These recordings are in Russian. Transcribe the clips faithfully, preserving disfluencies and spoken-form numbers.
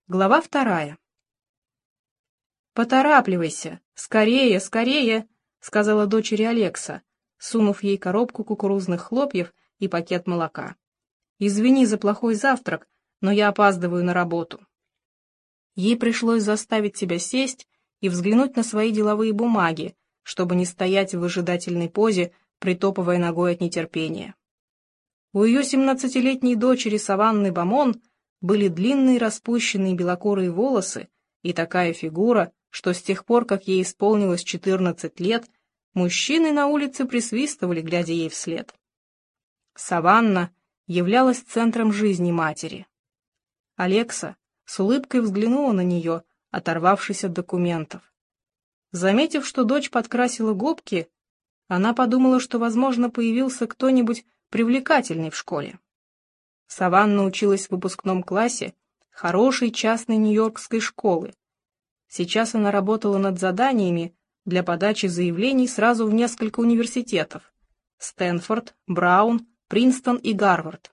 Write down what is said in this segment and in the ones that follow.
Глава вторая. «Поторапливайся! Скорее, скорее!» — сказала дочери Алекса, сунув ей коробку кукурузных хлопьев и пакет молока. «Извини за плохой завтрак, но я опаздываю на работу». Ей пришлось заставить себя сесть и взглянуть на свои деловые бумаги, чтобы не стоять в выжидательной позе, притопывая ногой от нетерпения. У ее семнадцатилетней дочери Саванны Бамон были длинные распущенные белокурые волосы и такая фигура, что с тех пор, как ей исполнилось четырнадцать лет, мужчины на улице присвистывали, глядя ей вслед. Саванна являлась центром жизни матери. Алекса с улыбкой взглянула на нее, оторвавшись от документов. Заметив, что дочь подкрасила губки, она подумала, что, возможно, появился кто-нибудь привлекательный в школе. Саванна училась в выпускном классе хорошей частной нью-йоркской школы. Сейчас она работала над заданиями для подачи заявлений сразу в несколько университетов — Стэнфорд, Браун, Принстон и Гарвард.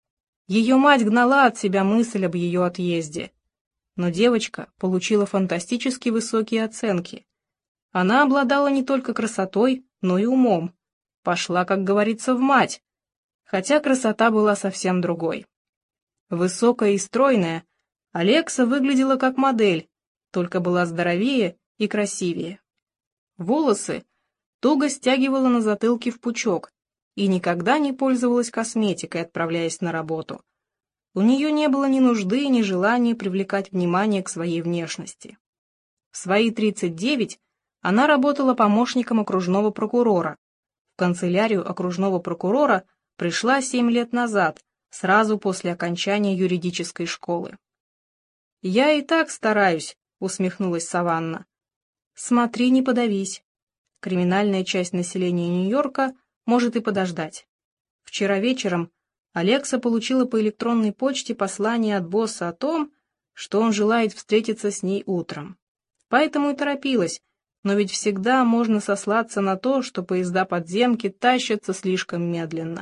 Ее мать гнала от себя мысль об ее отъезде. Но девочка получила фантастически высокие оценки. Она обладала не только красотой, но и умом. Пошла, как говорится, в мать, хотя красота была совсем другой. Высокая и стройная, Алекса выглядела как модель, только была здоровее и красивее. Волосы туго стягивала на затылке в пучок и никогда не пользовалась косметикой, отправляясь на работу. У нее не было ни нужды, ни желания привлекать внимание к своей внешности. В свои тридцать девять она работала помощником окружного прокурора. В канцелярию окружного прокурора пришла семь лет назад, сразу после окончания юридической школы. «Я и так стараюсь», — усмехнулась Саванна. «Смотри, не подавись. Криминальная часть населения Нью-Йорка может и подождать». Вчера вечером Алекса получила по электронной почте послание от босса о том, что он желает встретиться с ней утром. Поэтому и торопилась, но ведь всегда можно сослаться на то, что поезда подземки тащатся слишком медленно.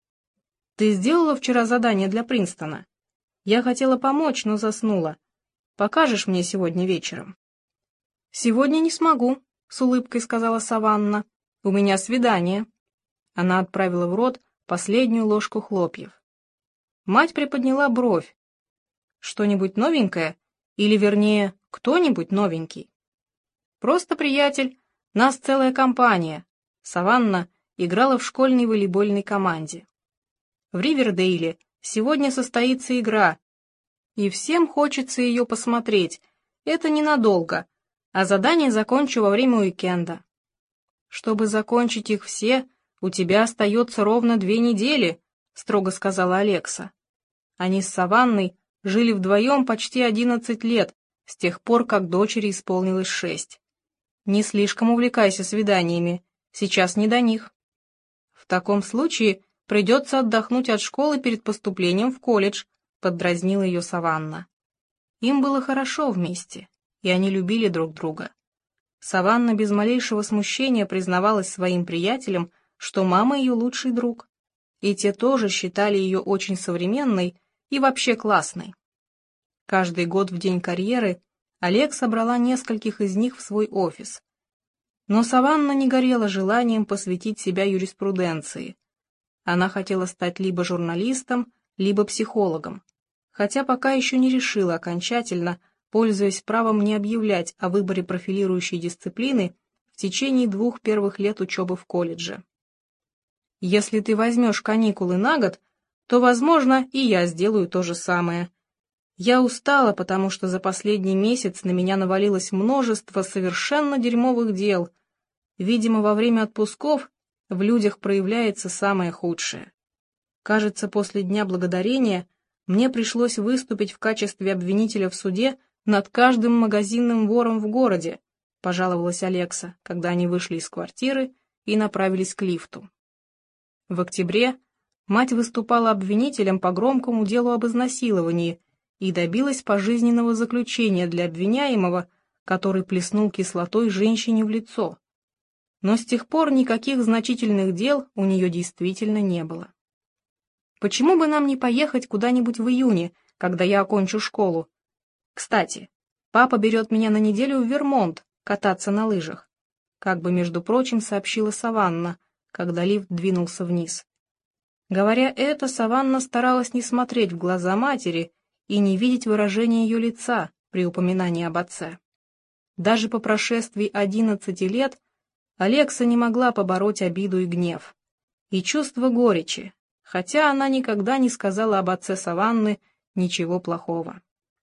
«Ты сделала вчера задание для Принстона? Я хотела помочь, но заснула. Покажешь мне сегодня вечером?» «Сегодня не смогу», — с улыбкой сказала Саванна. «У меня свидание». Она отправила в рот последнюю ложку хлопьев. Мать приподняла бровь. «Что-нибудь новенькое? Или, вернее, кто-нибудь новенький?» «Просто приятель. Нас целая компания». Саванна играла в школьной волейбольной команде. В Ривердейле сегодня состоится игра, и всем хочется ее посмотреть. Это ненадолго, а задание закончу во время уикенда. Чтобы закончить их все, у тебя остается ровно две недели, строго сказала Алекса. Они с Саванной жили вдвоем почти одиннадцать лет, с тех пор, как дочери исполнилось шесть. Не слишком увлекайся свиданиями, сейчас не до них. В таком случае придется отдохнуть от школы перед поступлением в колледж, поддразнила ее Саванна. Им было хорошо вместе, и они любили друг друга. Саванна без малейшего смущения признавалась своим приятелям, что мама ее лучший друг, и те тоже считали ее очень современной и вообще классной. Каждый год в день карьеры Олег собрала нескольких из них в свой офис. Но Саванна не горела желанием посвятить себя юриспруденции. Она хотела стать либо журналистом, либо психологом, хотя пока еще не решила окончательно, пользуясь правом не объявлять о выборе профилирующей дисциплины в течение двух первых лет учебы в колледже. «Если ты возьмешь каникулы на год, то, возможно, и я сделаю то же самое. Я устала, потому что за последний месяц на меня навалилось множество совершенно дерьмовых дел. Видимо, во время отпусков в людях проявляется самое худшее. Кажется, после Дня Благодарения мне пришлось выступить в качестве обвинителя в суде над каждым магазинным вором в городе», — пожаловалась Алекса, когда они вышли из квартиры и направились к лифту. В октябре мать выступала обвинителем по громкому делу об изнасиловании и добилась пожизненного заключения для обвиняемого, который плеснул кислотой женщине в лицо. Но с тех пор никаких значительных дел у нее действительно не было. «Почему бы нам не поехать куда-нибудь в июне, когда я окончу школу? Кстати, папа берет меня на неделю в Вермонт кататься на лыжах, как бы, между прочим, сообщила Саванна, когда лифт двинулся вниз. Говоря это, Саванна старалась не смотреть в глаза матери и не видеть выражения ее лица при упоминании об отце. Даже по прошествии одиннадцати лет Алекса не могла побороть обиду и гнев, и чувство горечи, хотя она никогда не сказала об отце Саванны ничего плохого.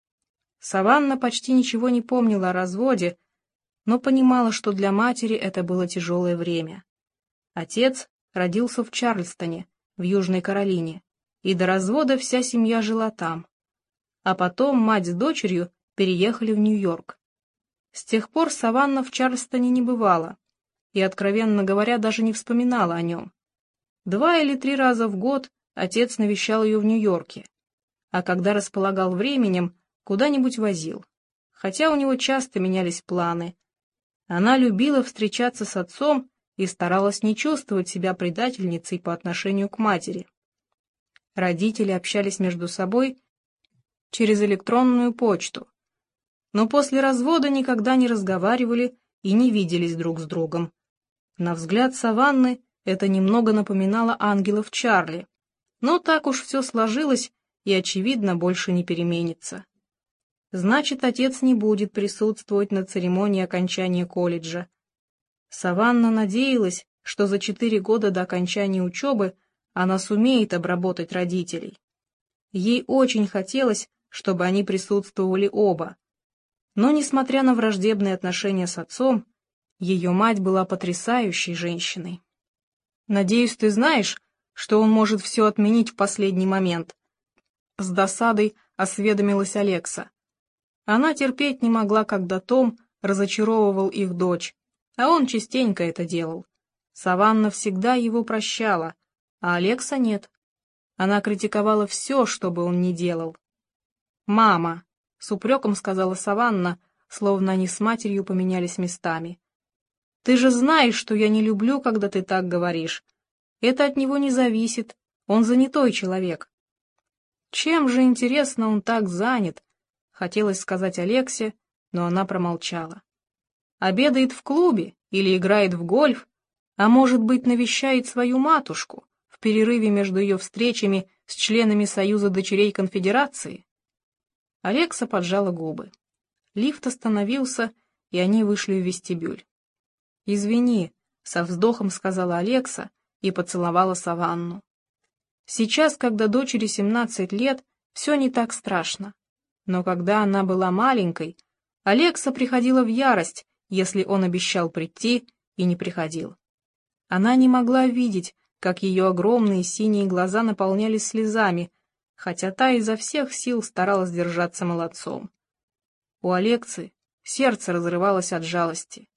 Саванна почти ничего не помнила о разводе, но понимала, что для матери это было тяжелое время. Отец родился в Чарльстоне, в Южной Каролине, и до развода вся семья жила там. А потом мать с дочерью переехали в Нью-Йорк. С тех пор Саванна в Чарльстоне не бывала, и, откровенно говоря, даже не вспоминала о нем. Два или три раза в год отец навещал ее в Нью-Йорке, а когда располагал временем, куда-нибудь возил, хотя у него часто менялись планы. Она любила встречаться с отцом и старалась не чувствовать себя предательницей по отношению к матери. Родители общались между собой через электронную почту, но после развода никогда не разговаривали и не виделись друг с другом. На взгляд Саванны это немного напоминало ангелов Чарли, но так уж все сложилось и, очевидно, больше не переменится. Значит, отец не будет присутствовать на церемонии окончания колледжа. Саванна надеялась, что за четыре года до окончания учебы она сумеет обработать родителей. Ей очень хотелось, чтобы они присутствовали оба. Но, несмотря на враждебные отношения с отцом, ее мать была потрясающей женщиной. «Надеюсь, ты знаешь, что он может все отменить в последний момент?» С досадой осведомилась Алекса. Она терпеть не могла, когда Том разочаровывал их дочь, а он частенько это делал. Саванна всегда его прощала, а Алекса нет. Она критиковала все, что бы он ни делал. «Мама», — с упреком сказала Саванна, словно они с матерью поменялись местами, — «ты же знаешь, что я не люблю, когда ты так говоришь. Это от него не зависит, он занятой человек». «Чем же, интересно, он так занят?» — хотелось сказать Алексе, но она промолчала. «Обедает в клубе или играет в гольф, а может быть, навещает свою матушку в перерыве между ее встречами с членами Союза дочерей Конфедерации?» Алекса поджала губы. Лифт остановился, и они вышли в вестибюль. «Извини», — со вздохом сказала Алекса и поцеловала Саванну. Сейчас, когда дочери семнадцать лет, все не так страшно. Но когда она была маленькой, Алекса приходила в ярость, если он обещал прийти и не приходил. Она не могла видеть, как ее огромные синие глаза наполнялись слезами, хотя та изо всех сил старалась держаться молодцом. У Алексы сердце разрывалось от жалости.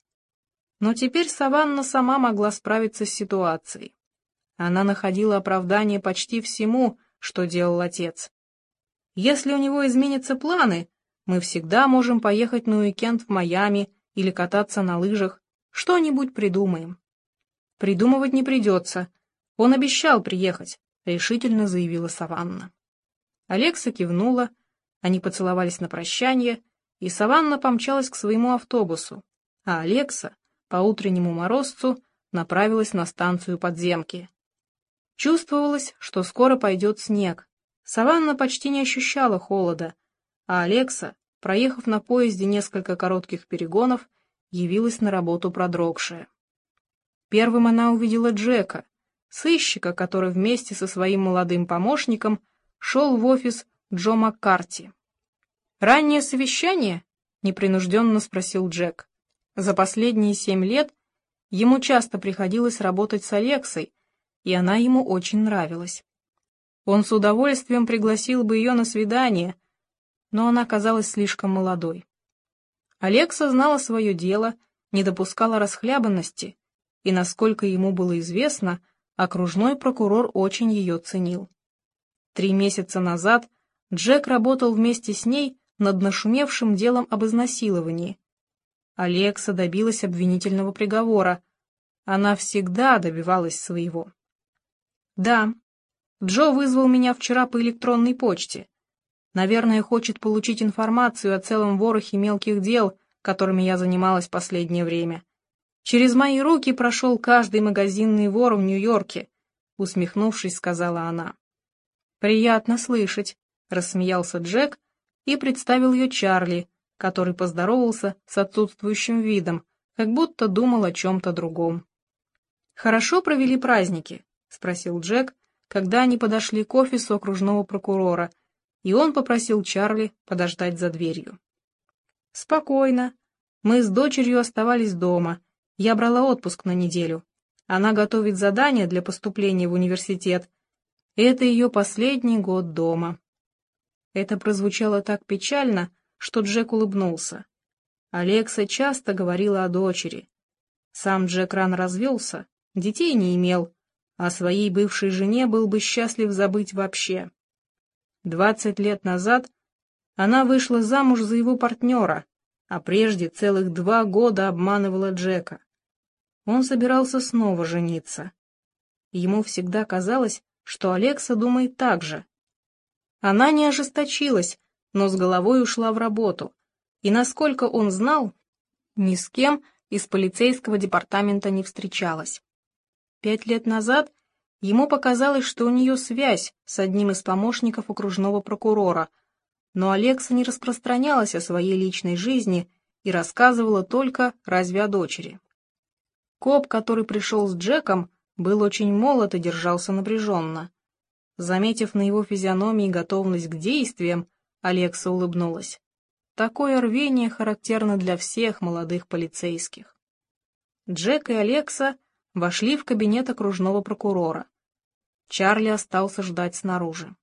Но теперь Саванна сама могла справиться с ситуацией. Она находила оправдание почти всему, что делал отец. «Если у него изменятся планы, мы всегда можем поехать на уикенд в Майами или кататься на лыжах, что-нибудь придумаем». «Придумывать не придется. Он обещал приехать», — решительно заявила Саванна. Алекса кивнула, они поцеловались на прощание, и Саванна помчалась к своему автобусу, а Алекса по утреннему морозцу направилась на станцию подземки. Чувствовалось, что скоро пойдет снег. Саванна почти не ощущала холода, а Алекса, проехав на поезде несколько коротких перегонов, явилась на работу продрогшая. Первым она увидела Джека, сыщика, который вместе со своим молодым помощником шел в офис Джо Маккарти. «Раннее совещание?» — непринужденно спросил Джек. За последние семь лет ему часто приходилось работать с Алексой, и она ему очень нравилась. Он с удовольствием пригласил бы ее на свидание, но она казалась слишком молодой. Алекса знала свое дело, не допускала расхлябанности, и, насколько ему было известно, окружной прокурор очень ее ценил. Три месяца назад Джек работал вместе с ней над нашумевшим делом об изнасиловании. Алекса добилась обвинительного приговора. Она всегда добивалась своего. «Да, Джо вызвал меня вчера по электронной почте. Наверное, хочет получить информацию о целом ворохе мелких дел, которыми я занималась последнее время. Через мои руки прошел каждый магазинный вор в Нью-Йорке, усмехнувшись, сказала она. Приятно слышать, рассмеялся Джек и представил ее Чарли, который поздоровался с отсутствующим видом, как будто думал о чем-то другом. «Хорошо провели праздники?» — спросил Джек, когда они подошли к офису окружного прокурора, и он попросил Чарли подождать за дверью. «Спокойно. Мы с дочерью оставались дома. Я брала отпуск на неделю. Она готовит задание для поступления в университет. Это ее последний год дома». Это прозвучало так печально, что Джек улыбнулся. Алекса часто говорила о дочери. Сам Джек рано развелся, детей не имел, а своей бывшей жене был бы счастлив забыть вообще. Двадцать лет назад она вышла замуж за его партнера, а прежде целых два года обманывала Джека. Он собирался снова жениться. Ему всегда казалось, что Алекса думает так же. Она не ожесточилась, но с головой ушла в работу, и, насколько он знал, ни с кем из полицейского департамента не встречалась. Пять лет назад ему показалось, что у нее связь с одним из помощников окружного прокурора, но Алекса не распространялась о своей личной жизни и рассказывала только разве о дочери. Коп, который пришел с Джеком, был очень молод и держался напряженно. Заметив на его физиономии готовность к действиям, Алекса улыбнулась. Такое рвение характерно для всех молодых полицейских. Джек и Алекса вошли в кабинет окружного прокурора. Чарли остался ждать снаружи.